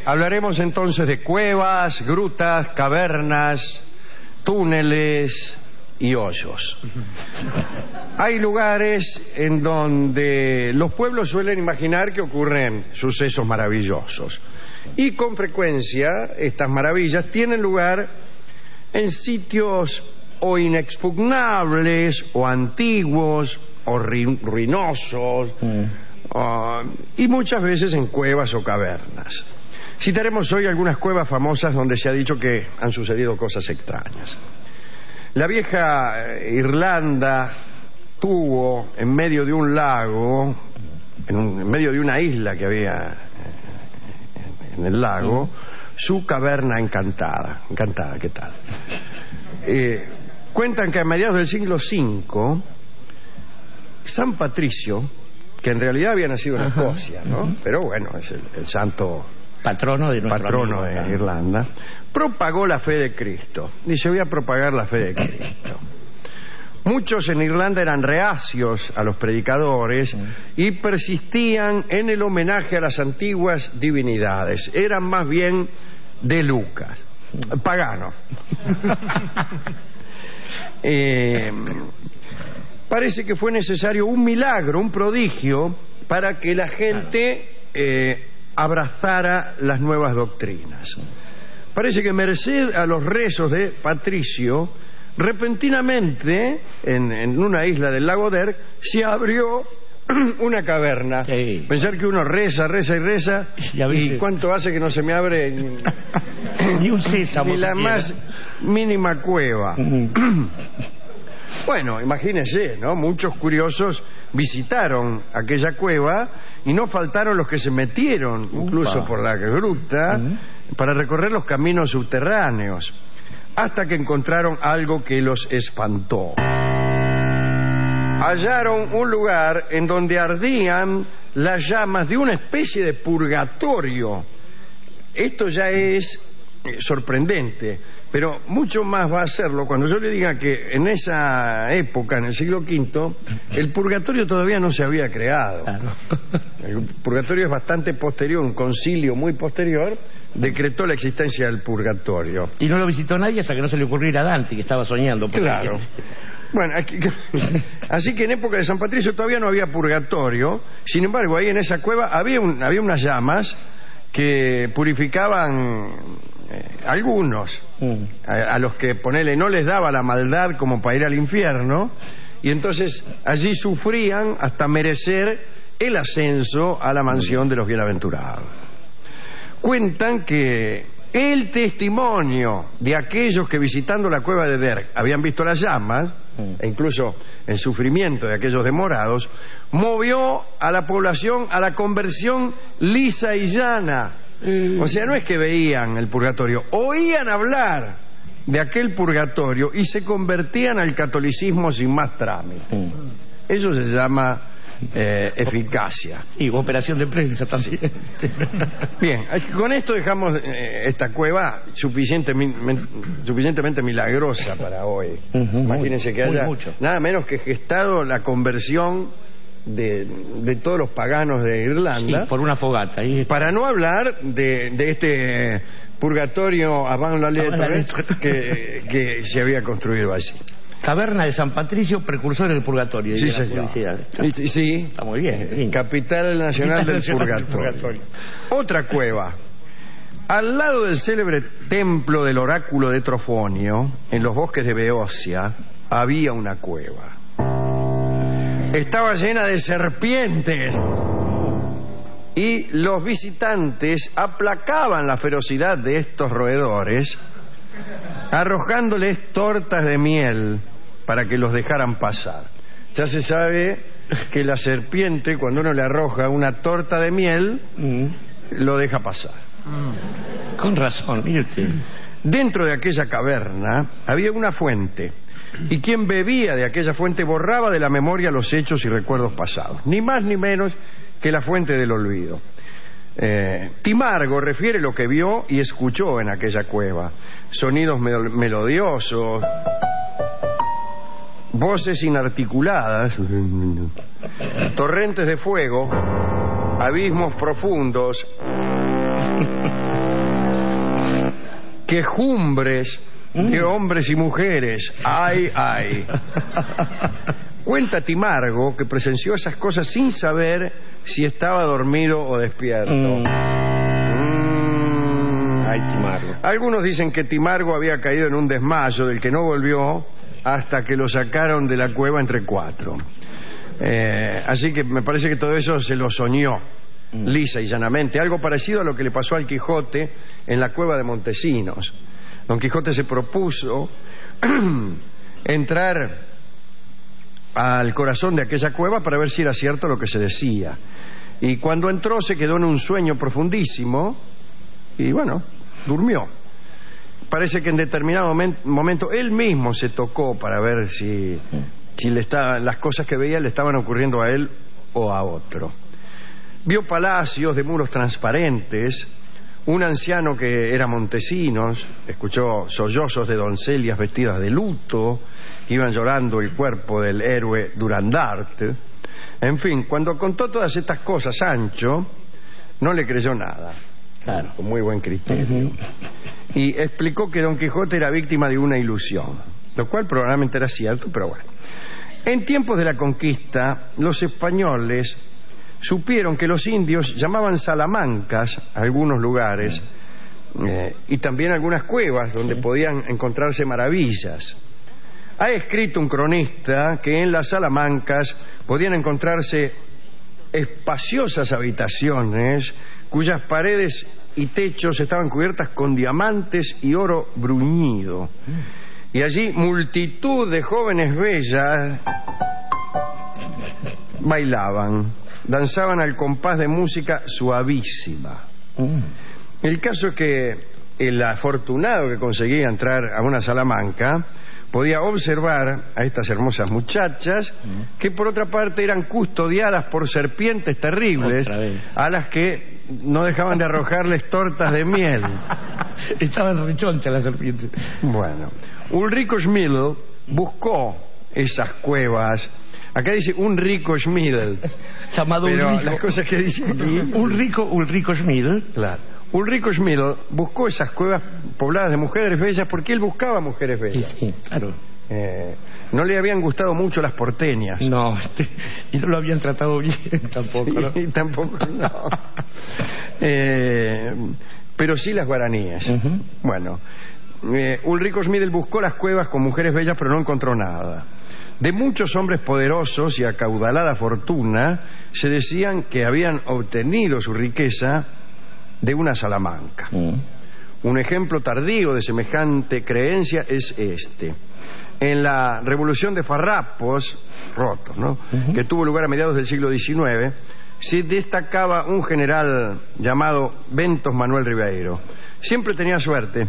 Hablaremos entonces de cuevas, grutas, cavernas, túneles y hoyos. Hay lugares en donde los pueblos suelen imaginar que ocurren sucesos maravillosos. Y con frecuencia estas maravillas tienen lugar en sitios o inexpugnables, o antiguos, o ruinosos, y muchas veces en cuevas o cavernas. Citaremos hoy algunas cuevas famosas donde se ha dicho que han sucedido cosas extrañas. La vieja Irlanda tuvo en medio de un lago, en medio de una isla que había en el lago, su caverna encantada. Encantada, ¿qué tal? Cuentan que a mediados del siglo V, San Patricio, que en realidad había nacido en Escocia, ¿no? Pero bueno, es el santo patrono de Irlanda, propagó la fe de Cristo. Dice, voy a propagar la fe de Cristo. Muchos en Irlanda eran reacios a los predicadores y persistían en el homenaje a las antiguas divinidades. Eran más bien de Lucas, paganos. Parece que fue necesario un milagro, un prodigio, para que la gente abrazara las nuevas doctrinas. Parece que merced a los rezos de Patricio, repentinamente, en una isla del lago Der, se abrió una caverna. Sí. Pensar que uno reza y cuánto hace que no se me abre ni un sésamo, ni la más mínima cueva. Bueno, imagínense, ¿no? Muchos curiosos visitaron aquella cueva y no faltaron los que se metieron incluso por la gruta para recorrer los caminos subterráneos, hasta que encontraron algo que los espantó. Hallaron un lugar en donde ardían las llamas de una especie de purgatorio. Esto ya es sorprendente, pero mucho más va a serlo cuando yo le diga que en esa época, en el siglo V, el purgatorio todavía no se había creado. Claro. El purgatorio es bastante posterior, un concilio muy posterior decretó la existencia del purgatorio. Y no lo visitó nadie hasta que no se le ocurriera a Dante, que estaba soñando. Claro. Bueno, así que en época de San Patricio todavía no había purgatorio. Sin embargo, ahí en esa cueva había unas llamas que purificaban algunos, a los que, ponele, no les daba la maldad como para ir al infierno, y entonces allí sufrían hasta merecer el ascenso a la mansión de los bienaventurados. Cuentan que el testimonio de aquellos que visitando la cueva de Der habían visto las llamas, e incluso el sufrimiento de aquellos demorados, movió a la población a la conversión lisa y llana. O sea, no es que veían el purgatorio, oían hablar de aquel purgatorio y se convertían al catolicismo sin más trámite. Eso se llama eficacia. Y operación de prensa también. Sí. Bien, con esto dejamos esta cueva suficientemente milagrosa para hoy. Imagínense que haya nada menos que gestado la conversión de todos los paganos de Irlanda. Sí, por una fogata. Para no hablar de este purgatorio avant la lettre que se había construido allí. Caverna de San Patricio, precursor del purgatorio. Sí, señor. Sí, está muy bien. Capital nacional del purgatorio. Otra cueva. Al lado del célebre templo del oráculo de Trofonio, en los bosques de Beocia, había una cueva. Estaba llena de serpientes y los visitantes aplacaban la ferocidad de estos roedores arrojándoles tortas de miel para que los dejaran pasar. Ya se sabe que la serpiente, cuando uno le arroja una torta de miel, lo deja pasar. Con razón, mire usted. Dentro de aquella caverna había una fuente, y quien bebía de aquella fuente borraba de la memoria los hechos y recuerdos pasados, ni más ni menos que la fuente del olvido. Timargo refiere lo que vio y escuchó en aquella cueva: sonidos melodiosos, voces inarticuladas, torrentes de fuego, abismos profundos quejumbres de hombres y mujeres. ¡Ay, ay! Cuenta Timargo que presenció esas cosas sin saber si estaba dormido o despierto. Ay, Timargo. Algunos dicen que Timargo había caído en un desmayo del que no volvió hasta que lo sacaron de la cueva entre 4. Así que me parece que todo eso se lo soñó lisa y llanamente, algo parecido a lo que le pasó al Quijote en la cueva de Montesinos. Don Quijote se propuso entrar al corazón de aquella cueva para ver si era cierto lo que se decía, y cuando entró se quedó en un sueño profundísimo y bueno, durmió. Parece que en determinado momento él mismo se tocó para ver si las cosas que veía le estaban ocurriendo a él o a otro. Vio palacios de muros transparentes, un anciano que era Montesinos, escuchó sollozos de doncellas vestidas de luto que iban llorando el cuerpo del héroe Durandarte. En fin, cuando contó todas estas cosas Sancho no le creyó nada. Claro. Con muy buen criterio. Y explicó que Don Quijote era víctima de una ilusión, lo cual probablemente era cierto, pero bueno. En tiempos de la conquista, los españoles supieron que los indios llamaban salamancas a algunos lugares y también algunas cuevas donde podían encontrarse maravillas. Ha escrito un cronista que en las salamancas podían encontrarse espaciosas habitaciones cuyas paredes y techos estaban cubiertas con diamantes y oro bruñido. Y allí multitud de jóvenes bellas bailaban, danzaban al compás de música suavísima. El caso es que el afortunado que conseguía entrar a una salamanca podía observar a estas hermosas muchachas que por otra parte eran custodiadas por serpientes terribles a las que no dejaban de arrojarles tortas de miel. Estaban rechonchas las serpientes. Bueno, Ulrico Schmidl buscó esas cuevas. Acá dice un rico Schmidl, llamado pero Ulrico. las cosas que dice aquí... Ulrico Schmidl. Claro. Ulrico Schmidl buscó esas cuevas pobladas de mujeres bellas porque él buscaba mujeres bellas. Sí, claro. No le habían gustado mucho las porteñas. No, y no lo habían tratado bien tampoco, ¿no? Y tampoco, no. Pero sí las guaraníes. Bueno, Ulrico Schmidl buscó las cuevas con mujeres bellas, pero no encontró nada. De muchos hombres poderosos y acaudalada fortuna se decían que habían obtenido su riqueza de una salamanca. Un ejemplo tardío de semejante creencia es este. En la Revolución de Farrapos, ¿no? Que tuvo lugar a mediados del siglo XIX, se destacaba un general llamado Ventos Manuel Ribeiro. Siempre tenía suerte,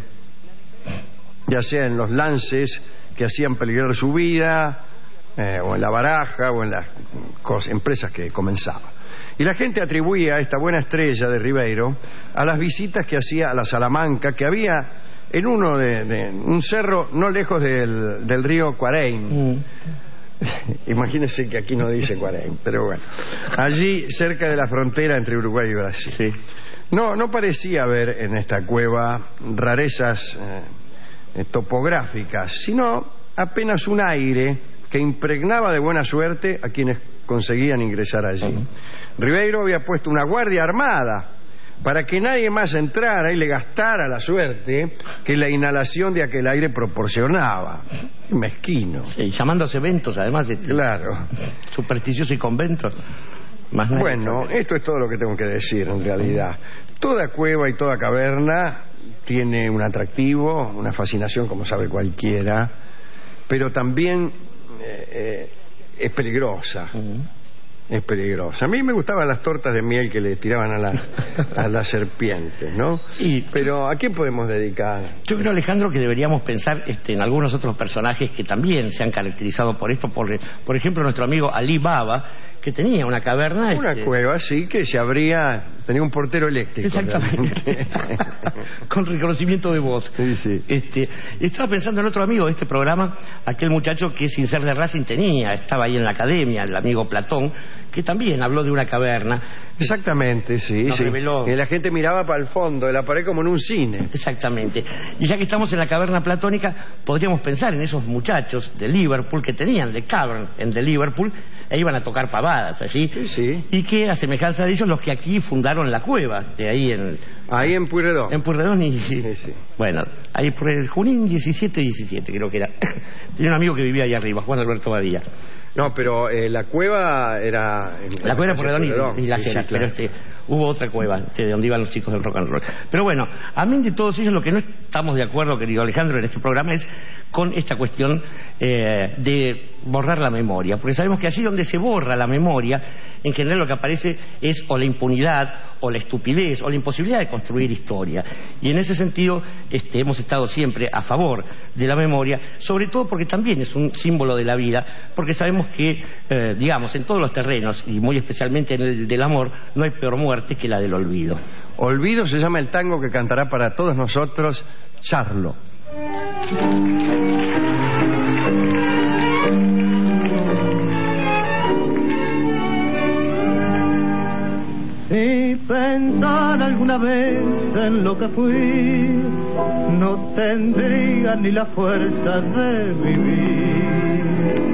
ya sea en los lances que hacían peligrar su vida, o en la baraja, o en las empresas que comenzaba. Y la gente atribuía esta buena estrella de Ribeiro a las visitas que hacía a la Salamanca, que había en uno de un cerro no lejos del río Cuareim. Imagínense que aquí no dice Cuareim, pero bueno, allí cerca de la frontera entre Uruguay y Brasil. Sí. No parecía haber en esta cueva rarezas topográficas, sino apenas un aire que impregnaba de buena suerte a quienes conseguían ingresar allí. Ribeiro había puesto una guardia armada para que nadie más entrara y le gastara la suerte que la inhalación de aquel aire proporcionaba. Mezquino. Sí, llamándose Ventos, además de claro, supersticioso y convento. Más nadie. Bueno, esto es todo lo que tengo que decir en realidad. Toda cueva y toda caverna tiene un atractivo, una fascinación, como sabe cualquiera, pero también es peligrosa. Es peligrosa. A mí me gustaban las tortas de miel que le tiraban a las serpientes, ¿no? Sí. Pero ¿a quién podemos dedicar? Yo creo, Alejandro, que deberíamos pensar en algunos otros personajes que también se han caracterizado por esto. Por ejemplo, nuestro amigo Ali Baba, que tenía una caverna... Una cueva, sí, que se abría... Tenía un portero eléctrico. Exactamente. Con reconocimiento de voz. Sí. Estaba pensando en otro amigo de este programa, aquel muchacho que sin ser de Racing estaba ahí en la academia, el amigo Platón, que también habló de una caverna. Exactamente, sí. Nos sí. reveló. Y la gente miraba para el fondo de la pared como en un cine. Exactamente. Y ya que estamos en la caverna platónica, podríamos pensar en esos muchachos de Liverpool que tenían The Cavern en de Liverpool e iban a tocar pavadas allí. Sí, sí. Y que, a semejanza de ellos, los que aquí fundaron la cueva, de ahí en Pueyrredón. En Pueyrredón y... Sí. Bueno, ahí por el Junín 17 creo que era. Tenía un amigo que vivía ahí arriba, Juan Alberto Badía. No, pero la cueva era... La cueva era Pueyrredón y Las Heras, sí, claro. pero hubo otra cueva de donde iban los chicos del rock and roll. Pero bueno, a mí de todos ellos lo que no estamos de acuerdo, querido Alejandro, en este programa es con esta cuestión de borrar la memoria, porque sabemos que allí donde se borra la memoria, en general lo que aparece es o la impunidad, o la estupidez, o la imposibilidad de construir historia. Y en ese sentido hemos estado siempre a favor de la memoria, sobre todo porque también es un símbolo de la vida, porque sabemos que, digamos, en todos los terrenos, y muy especialmente en el del amor, no hay peor muerte que la del olvido. Olvido se llama el tango que cantará para todos nosotros Charlo. Si pensar alguna vez en lo que fui, no tendría ni la fuerza de vivir.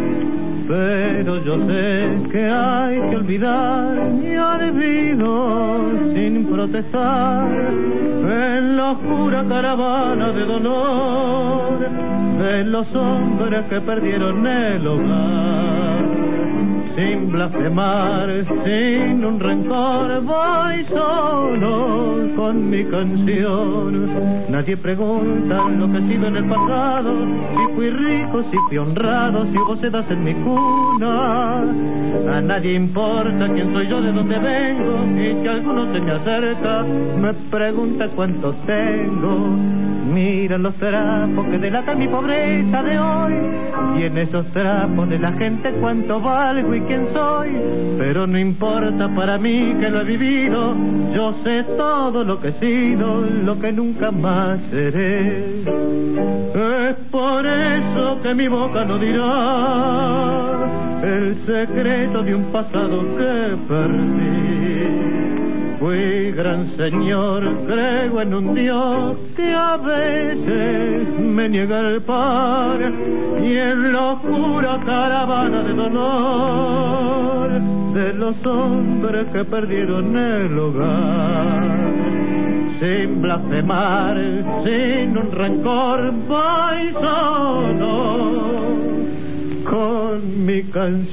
Pero yo sé que hay que olvidar y olvido sin protestar en la oscura caravana de dolor de los hombres que perdieron el hogar. Sin blasfemar, sin un rencor, voy solo con mi canción. Nadie pregunta lo que he sido en el pasado, si fui rico, si fui honrado, si hubo sedas en mi cuna. A nadie importa quién soy yo, de dónde vengo, y que alguno se me acerca, me pregunta cuánto tengo. Mira los trapos que delatan mi pobreza de hoy, y en esos trapos de la gente cuánto valgo y quién soy. Pero no importa para mí que lo he vivido, yo sé todo lo que he sido, lo que nunca más seré. Es por eso que mi boca no dirá el secreto de un pasado que perdí. Fui gran señor, creo en un Dios que a veces me niega el par, y en la oscura caravana de dolor de los hombres que perdieron el hogar. Sin blasfemar, sin un rencor, voy solo con mi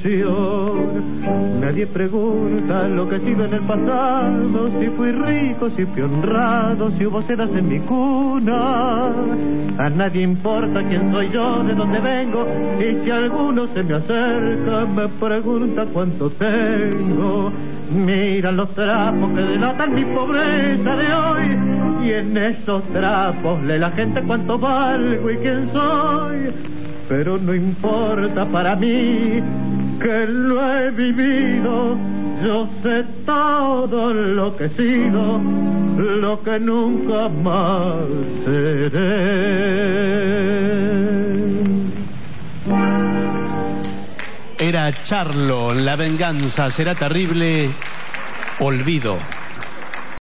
canción. Nadie pregunta lo que he sido en el pasado, si fui rico, si fui honrado, si hubo sedas en mi cuna. A nadie importa quién soy yo, de dónde vengo, y si alguno se me acerca me pregunta cuánto tengo. Mira los trapos que delatan mi pobreza de hoy, y en esos trapos lee la gente cuánto valgo y quién soy. Pero no importa para mí que lo he vivido, yo sé todo lo que he sido, lo que nunca más seré. Era Charlo, la venganza será terrible, olvido.